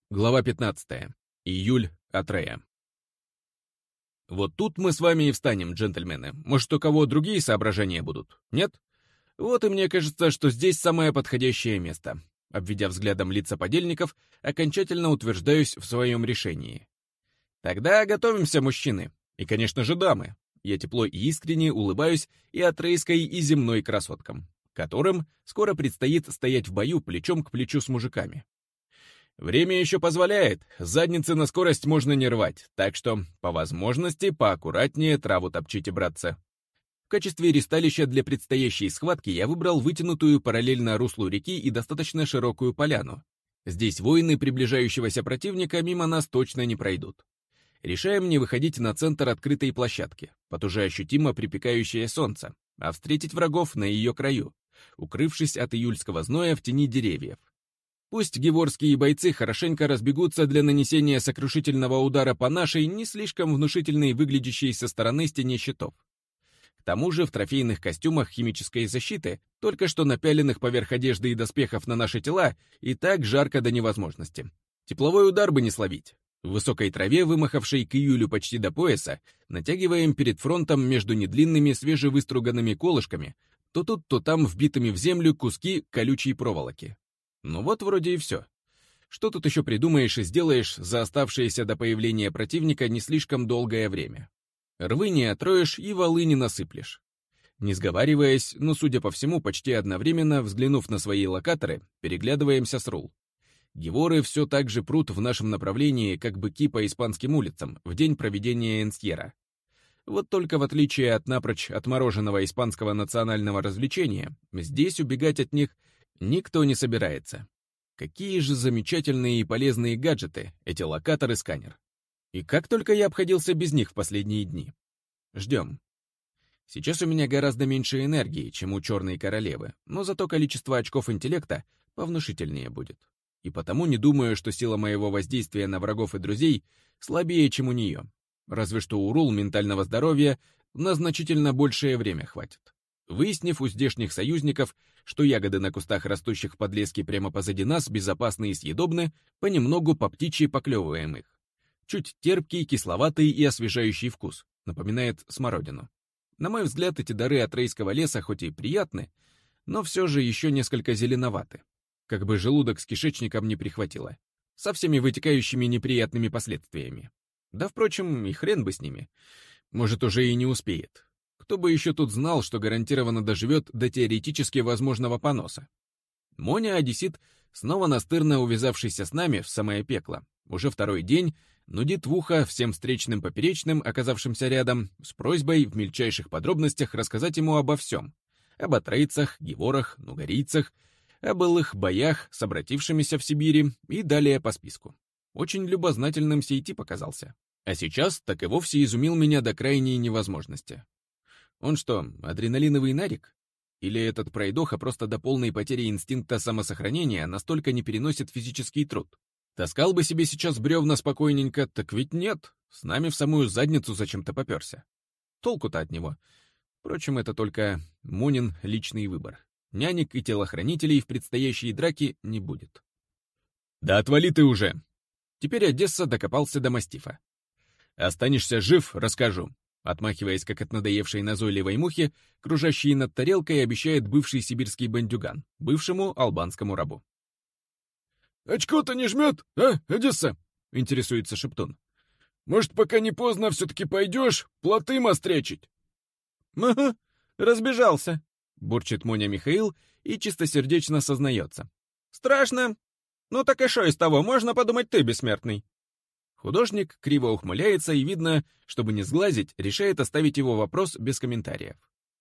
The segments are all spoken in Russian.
Глава 15. Июль. Атрея. Вот тут мы с вами и встанем, джентльмены. Может, у кого другие соображения будут? Нет? Вот и мне кажется, что здесь самое подходящее место. Обведя взглядом лица подельников, окончательно утверждаюсь в своем решении. Тогда готовимся, мужчины. И, конечно же, дамы. Я тепло и искренне улыбаюсь и атрейской, и земной красоткам, которым скоро предстоит стоять в бою плечом к плечу с мужиками. Время еще позволяет, задницы на скорость можно не рвать, так что, по возможности, поаккуратнее траву топчите, братцы. В качестве ристалища для предстоящей схватки я выбрал вытянутую параллельно руслу реки и достаточно широкую поляну. Здесь воины приближающегося противника мимо нас точно не пройдут. Решаем не выходить на центр открытой площадки, под уже ощутимо припекающее солнце, а встретить врагов на ее краю, укрывшись от июльского зноя в тени деревьев. Пусть геворские бойцы хорошенько разбегутся для нанесения сокрушительного удара по нашей, не слишком внушительной выглядящей со стороны стене щитов. К тому же в трофейных костюмах химической защиты, только что напяленных поверх одежды и доспехов на наши тела, и так жарко до невозможности. Тепловой удар бы не словить. В высокой траве, вымахавшей к июлю почти до пояса, натягиваем перед фронтом между недлинными свежевыструганными колышками, то тут, то там вбитыми в землю куски колючей проволоки. Ну вот вроде и все. Что тут еще придумаешь и сделаешь за оставшееся до появления противника не слишком долгое время? Рвы не отроешь и валы не насыплешь. Не сговариваясь, но, судя по всему, почти одновременно, взглянув на свои локаторы, переглядываемся с рул. Геворы все так же прут в нашем направлении, как быки по испанским улицам, в день проведения Энсьера. Вот только в отличие от напрочь отмороженного испанского национального развлечения, здесь убегать от них никто не собирается. Какие же замечательные и полезные гаджеты эти локатор и сканер. И как только я обходился без них в последние дни. Ждем. Сейчас у меня гораздо меньше энергии, чем у Черной Королевы, но зато количество очков интеллекта повнушительнее будет. И потому не думаю, что сила моего воздействия на врагов и друзей слабее, чем у нее. Разве что у рул ментального здоровья на значительно большее время хватит. Выяснив у здешних союзников, что ягоды на кустах, растущих в подлеске прямо позади нас, безопасны и съедобны, понемногу по птичьи поклевываем их. Чуть терпкий, кисловатый и освежающий вкус, напоминает смородину. На мой взгляд, эти дары от рейского леса хоть и приятны, но все же еще несколько зеленоваты. Как бы желудок с кишечником не прихватило. Со всеми вытекающими неприятными последствиями. Да, впрочем, и хрен бы с ними. Может, уже и не успеет. Кто бы еще тут знал, что гарантированно доживет до теоретически возможного поноса? Моня-одессит, снова настырно увязавшийся с нами в самое пекло, уже второй день нудит в ухо всем встречным поперечным, оказавшимся рядом, с просьбой в мельчайших подробностях рассказать ему обо всем. Об атрейцах, геворах, нугарийцах, о былых боях с обратившимися в Сибири и далее по списку. Очень любознательным сей тип оказался. А сейчас так и вовсе изумил меня до крайней невозможности. Он что, адреналиновый нарик? Или этот пройдоха просто до полной потери инстинкта самосохранения настолько не переносит физический труд? Таскал бы себе сейчас бревна спокойненько, так ведь нет, с нами в самую задницу зачем-то поперся. Толку-то от него. Впрочем, это только Монин личный выбор. Нянек и телохранителей в предстоящей драке не будет. Да отвали ты уже! Теперь Одесса докопался до мастифа. Останешься жив, расскажу. Отмахиваясь, как от надоевшей назойливой мухи, кружащей над тарелкой, обещает бывший сибирский бандюган, бывшему албанскому рабу. «Очко-то не жмет, а, Одесса?» — интересуется Шептун. «Может, пока не поздно, все-таки пойдешь плоты мострячить?» «Ага, разбежался», — бурчит Моня Михаил и чистосердечно сознается. «Страшно? Ну так и шо из того, можно подумать, ты бессмертный». Художник криво ухмыляется и, видно, чтобы не сглазить, решает оставить его вопрос без комментариев.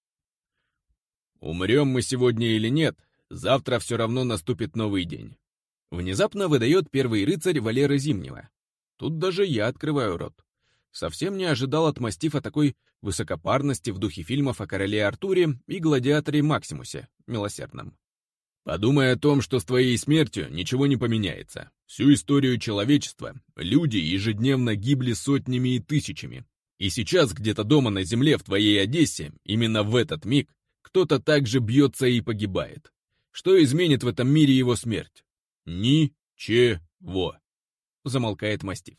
«Умрем мы сегодня или нет, завтра все равно наступит новый день». Внезапно выдает первый рыцарь Валеры Зимнего. Тут даже я открываю рот. Совсем не ожидал от мастифа такой высокопарности в духе фильмов о короле Артуре и гладиаторе Максимусе, милосердном. Подумай о том, что с твоей смертью ничего не поменяется. Всю историю человечества люди ежедневно гибли сотнями и тысячами. И сейчас где-то дома на земле в твоей Одессе, именно в этот миг, кто-то также бьется и погибает. Что изменит в этом мире его смерть? Ничего. замолкает мастиф.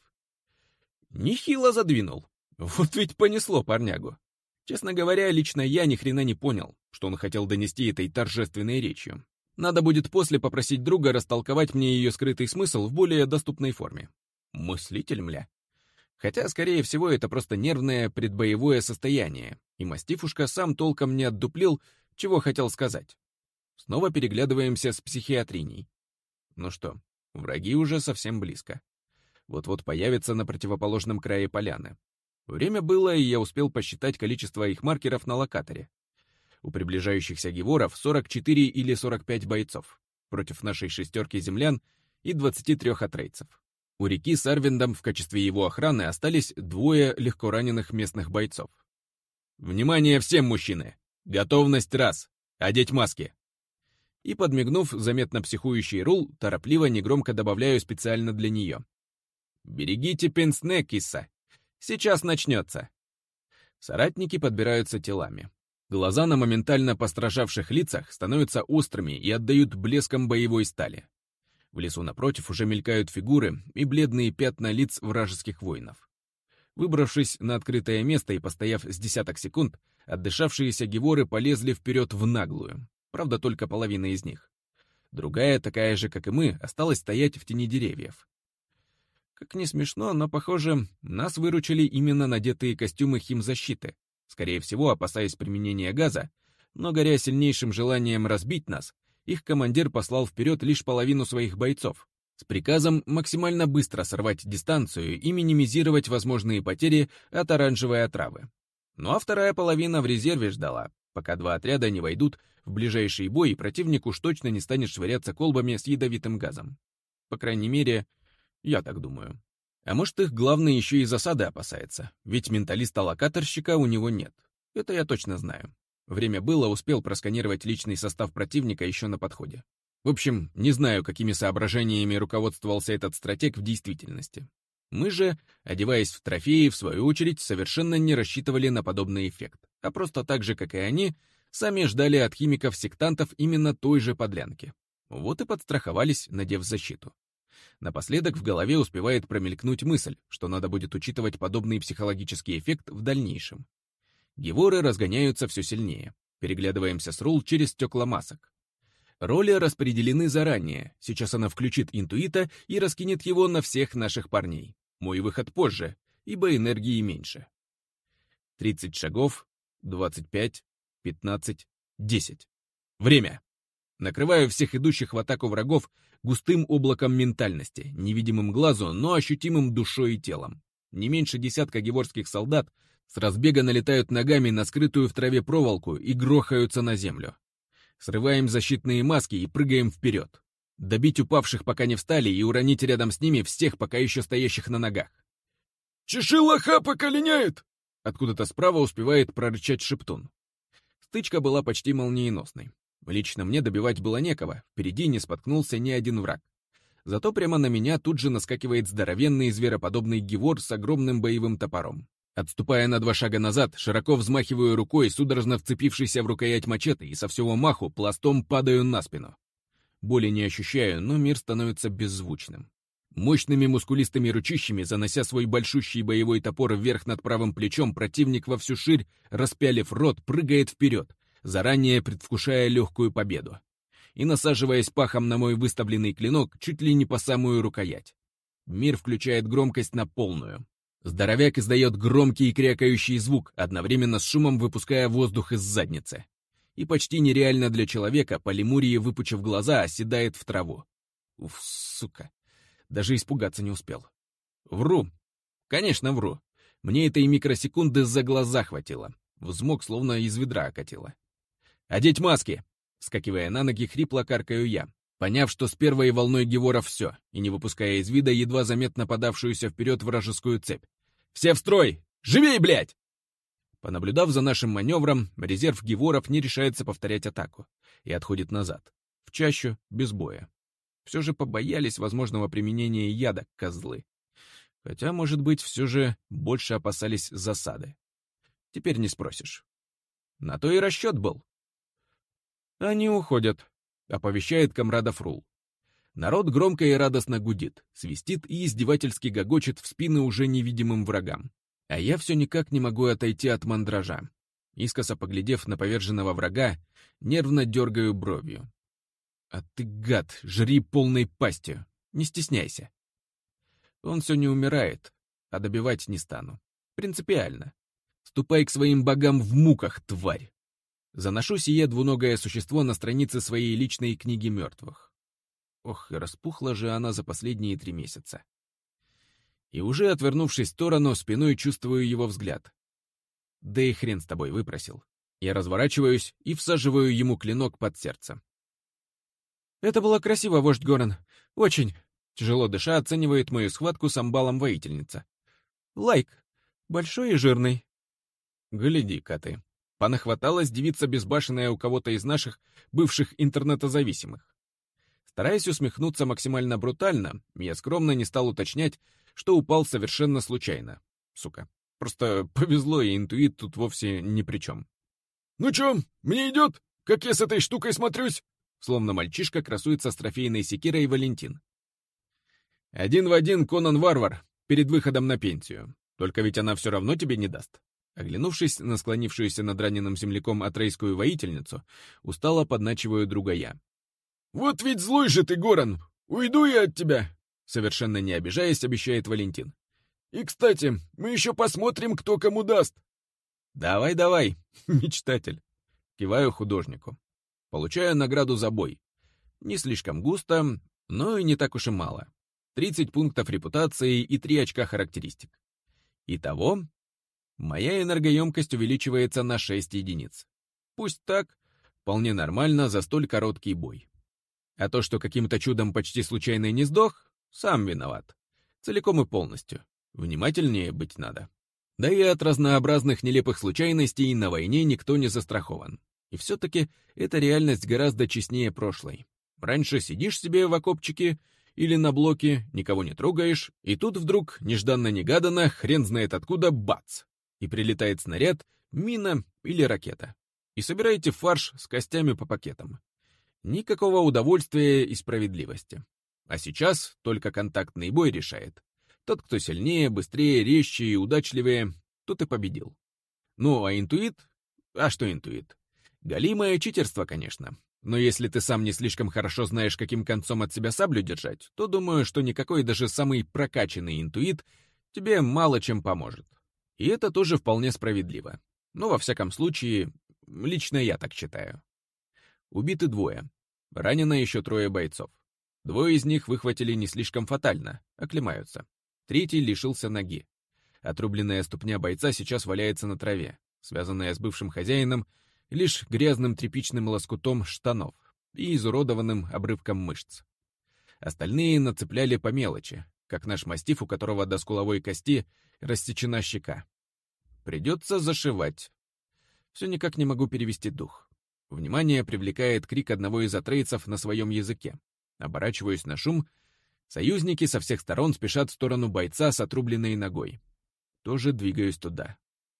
Нехило задвинул. Вот ведь понесло парнягу. Честно говоря, лично я ни хрена не понял, что он хотел донести этой торжественной речью. Надо будет после попросить друга растолковать мне ее скрытый смысл в более доступной форме. Мыслитель, мля. Хотя, скорее всего, это просто нервное предбоевое состояние, и мастифушка сам толком не отдуплил, чего хотел сказать. Снова переглядываемся с психиатриней. Ну что, враги уже совсем близко. Вот-вот появятся на противоположном крае поляны. Время было, и я успел посчитать количество их маркеров на локаторе. У приближающихся геворов 44 или 45 бойцов, против нашей шестерки землян и 23 атрейцев. У реки с Арвиндом в качестве его охраны остались 2 легко раненых местных бойцов. «Внимание всем, мужчины! Готовность раз! Одеть маски!» И, подмигнув заметно психующий Рул, торопливо негромко добавляю специально для нее. «Берегите пенсне, киса! Сейчас начнется!» Соратники подбираются телами. Глаза на моментально постражавших лицах становятся острыми и отдают блеском боевой стали. В лесу напротив уже мелькают фигуры и бледные пятна лиц вражеских воинов. Выбравшись на открытое место и постояв с десяток секунд, отдышавшиеся геворы полезли вперед в наглую, правда, только половина из них. Другая, такая же, как и мы, осталась стоять в тени деревьев. Как ни смешно, но, похоже, нас выручили именно надетые костюмы химзащиты, скорее всего, опасаясь применения газа, но, горя сильнейшим желанием разбить нас, их командир послал вперед лишь половину своих бойцов, с приказом максимально быстро сорвать дистанцию и минимизировать возможные потери от оранжевой отравы. Ну а вторая половина в резерве ждала, пока 2 отряда не войдут в ближайший бой, и противник уж точно не станет швыряться колбами с ядовитым газом. По крайней мере, я так думаю. А может, их главный еще и засады опасается, ведь менталиста-локаторщика у него нет. Это я точно знаю. Время было, успел просканировать личный состав противника еще на подходе. В общем, не знаю, какими соображениями руководствовался этот стратег в действительности. Мы же, одеваясь в трофеи, в свою очередь, совершенно не рассчитывали на подобный эффект, а просто так же, как и они, сами ждали от химиков-сектантов именно той же подлянки. Вот и подстраховались, надев защиту. Напоследок в голове успевает промелькнуть мысль, что надо будет учитывать подобный психологический эффект в дальнейшем. Геворы разгоняются все сильнее. Переглядываемся с Рул через стекла масок. Роли распределены заранее. Сейчас она включит интуита и раскинет его на всех наших парней. Мой выход позже, ибо энергии меньше. 30 шагов, 25, 15, 10. Время. Накрываю всех идущих в атаку врагов густым облаком ментальности, невидимым глазу, но ощутимым душой и телом. Не меньше десятка геворских солдат с разбега налетают ногами на скрытую в траве проволоку и грохаются на землю. Срываем защитные маски и прыгаем вперед. Добить упавших, пока не встали, и уронить рядом с ними всех, пока еще стоящих на ногах. «Чеши лоха поколеняет!» Откуда-то справа успевает прорычать шептун. Стычка была почти молниеносной. Лично мне добивать было некого, впереди не споткнулся ни один враг. Зато прямо на меня тут же наскакивает здоровенный звероподобный гевор с огромным боевым топором. Отступая на 2 шага назад, широко взмахиваю рукой, судорожно вцепившейся в рукоять мачете, и со всего маху пластом падаю на спину. Боли не ощущаю, но мир становится беззвучным. Мощными мускулистыми ручищами, занося свой большущий боевой топор вверх над правым плечом, противник во всю ширь, распялив рот, прыгает вперед, заранее предвкушая легкую победу. И насаживаясь пахом на мой выставленный клинок чуть ли не по самую рукоять. Мир включает громкость на полную. Здоровяк издает громкий и крякающий звук, одновременно с шумом выпуская воздух из задницы. И почти нереально для человека, по лемурии выпучив глаза, оседает в траву. Уф, сука. Даже испугаться не успел. Вру. Конечно, вру. Мне этой микросекунды за глаза хватило. Взмок словно из ведра окатило. «Одеть маски!» Вскакивая на ноги, хрипло каркаю я, поняв, что с первой волной геворов все, и не выпуская из вида едва заметно подавшуюся вперед вражескую цепь. «Все в строй! Живей, блядь!» Понаблюдав за нашим маневром, резерв геворов не решается повторять атаку и отходит назад, в чащу, без боя. Все же побоялись возможного применения яда, козлы. Хотя, может быть, все же больше опасались засады. Теперь не спросишь. На то и расчет был. «Они уходят», — оповещает комрадов Рул. Народ громко и радостно гудит, свистит и издевательски гогочет в спины уже невидимым врагам. А я все никак не могу отойти от мандража. Искоса поглядев на поверженного врага, нервно дергаю бровью. «А ты, гад, жри полной пастью, не стесняйся». Он все не умирает, а добивать не стану. Принципиально. Ступай к своим богам в муках, тварь. Заношу сие двуногое существо на странице своей личной книги мертвых. Ох, и распухла же она за последние 3 месяца. И уже, отвернувшись в сторону, спиной чувствую его взгляд. Да и хрен с тобой, выпросил. Я разворачиваюсь и всаживаю ему клинок под сердце. «Это было красиво, вождь Горан. Очень!» Тяжело дыша оценивает мою схватку с амбалом воительница. «Лайк. Большой и жирный». Гляди-ка ты. Понахваталась девица безбашенная у кого-то из наших бывших интернетозависимых. Стараясь усмехнуться максимально брутально, я скромно не стал уточнять, что упал совершенно случайно. Сука. Просто повезло, и интуит тут вовсе ни при чем. «Ну чё, мне идет? Как я с этой штукой смотрюсь?» Словно мальчишка красуется с трофейной секирой Валентин. Один в один Конан-варвар перед выходом на пенсию. Только ведь она все равно тебе не даст. Оглянувшись на склонившуюся над раненым земляком атрейскую воительницу, устало подначиваю друга я. «Вот ведь злой же ты, Горан! Уйду я от тебя!» Совершенно не обижаясь, обещает Валентин. «И, кстати, мы еще посмотрим, кто кому даст!» «Давай, давай, мечтатель!» Киваю художнику. Получаю награду за бой. Не слишком густо, но и не так уж и мало. 30 пунктов репутации и 3 очка характеристик. Итого, моя энергоемкость увеличивается на 6 единиц. Пусть так, вполне нормально за столь короткий бой. А то, что каким-то чудом почти случайно не сдох, сам виноват. Целиком и полностью. Внимательнее быть надо. Да и от разнообразных нелепых случайностей на войне никто не застрахован. И все-таки эта реальность гораздо честнее прошлой. Раньше сидишь себе в окопчике или на блоке, никого не трогаешь, и тут вдруг, нежданно-негаданно, хрен знает откуда, бац! И прилетает снаряд, мина или ракета. И собираете фарш с костями по пакетам. Никакого удовольствия и справедливости. А сейчас только контактный бой решает. Тот, кто сильнее, быстрее, резче и удачливее, тот и победил. Ну, а интуит? А что интуит? Галимое читерство, конечно. Но если ты сам не слишком хорошо знаешь, каким концом от себя саблю держать, то думаю, что никакой даже самый прокачанный интуит тебе мало чем поможет. И это тоже вполне справедливо. Но, во всяком случае, лично я так считаю. Убиты 2. Ранено еще 3 бойцов. 2 из них выхватили не слишком фатально, оклемаются. 3 лишился ноги. Отрубленная ступня бойца сейчас валяется на траве, связанная с бывшим хозяином лишь грязным тряпичным лоскутом штанов и изуродованным обрывком мышц. Остальные нацепляли по мелочи, как наш мастиф, у которого до скуловой кости рассечена щека. Придется зашивать. Все никак не могу перевести дух. Внимание привлекает крик одного из атрейцев на своем языке. Оборачиваюсь на шум. Союзники со всех сторон спешат в сторону бойца с отрубленной ногой. Тоже двигаюсь туда.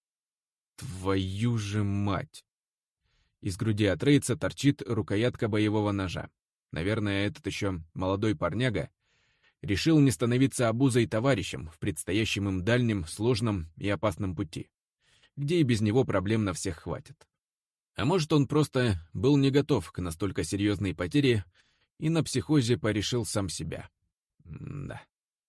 Твою же мать! Из груди атрейца торчит рукоятка боевого ножа. Наверное, этот еще молодой парняга решил не становиться обузой товарищем в предстоящем им дальнем, сложном и опасном пути, где и без него проблем на всех хватит. А может, он просто был не готов к настолько серьезной потере и на психозе порешил сам себя. Да.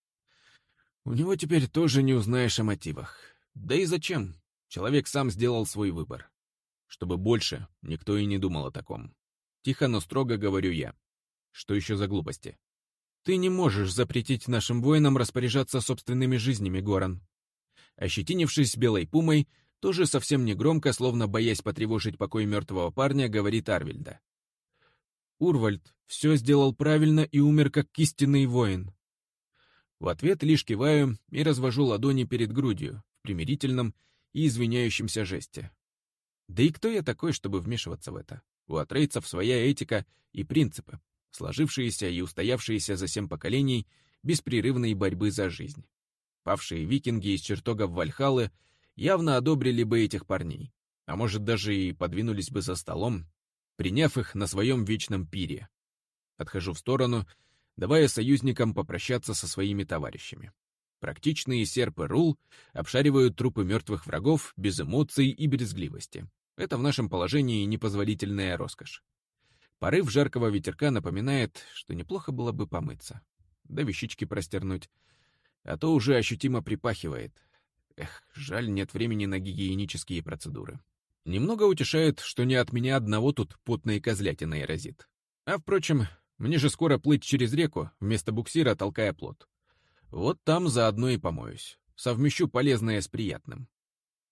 У него теперь тоже не узнаешь о мотивах. Да и зачем? Человек сам сделал свой выбор. Чтобы больше никто и не думал о таком. Тихо, но строго говорю я. Что еще за глупости? Ты не можешь запретить нашим воинам распоряжаться собственными жизнями, Горан. Ощетинившись белой пумой, тоже совсем негромко, словно боясь потревожить покой мертвого парня, говорит Арвильда. Урвальд все сделал правильно и умер как истинный воин. В ответ лишь киваю и развожу ладони перед грудью в примирительном и извиняющемся жесте. Да и кто я такой, чтобы вмешиваться в это? У атрейцев своя этика и принципы, сложившиеся и устоявшиеся за 7 поколений беспрерывной борьбы за жизнь. Павшие викинги из чертогов Вальхаллы явно одобрили бы этих парней, а может даже и подвинулись бы за столом, приняв их на своем вечном пире. Отхожу в сторону, давая союзникам попрощаться со своими товарищами. Практичные серп и рул обшаривают трупы мертвых врагов без эмоций и брезгливости. Это в нашем положении непозволительная роскошь. Порыв жаркого ветерка напоминает, что неплохо было бы помыться. Да вещички простернуть. А то уже ощутимо припахивает. Эх, жаль, нет времени на гигиенические процедуры. Немного утешает, что не от меня одного тут потной козлятиной разит. А впрочем, мне же скоро плыть через реку, вместо буксира толкая плот. Вот там заодно и помоюсь. Совмещу полезное с приятным.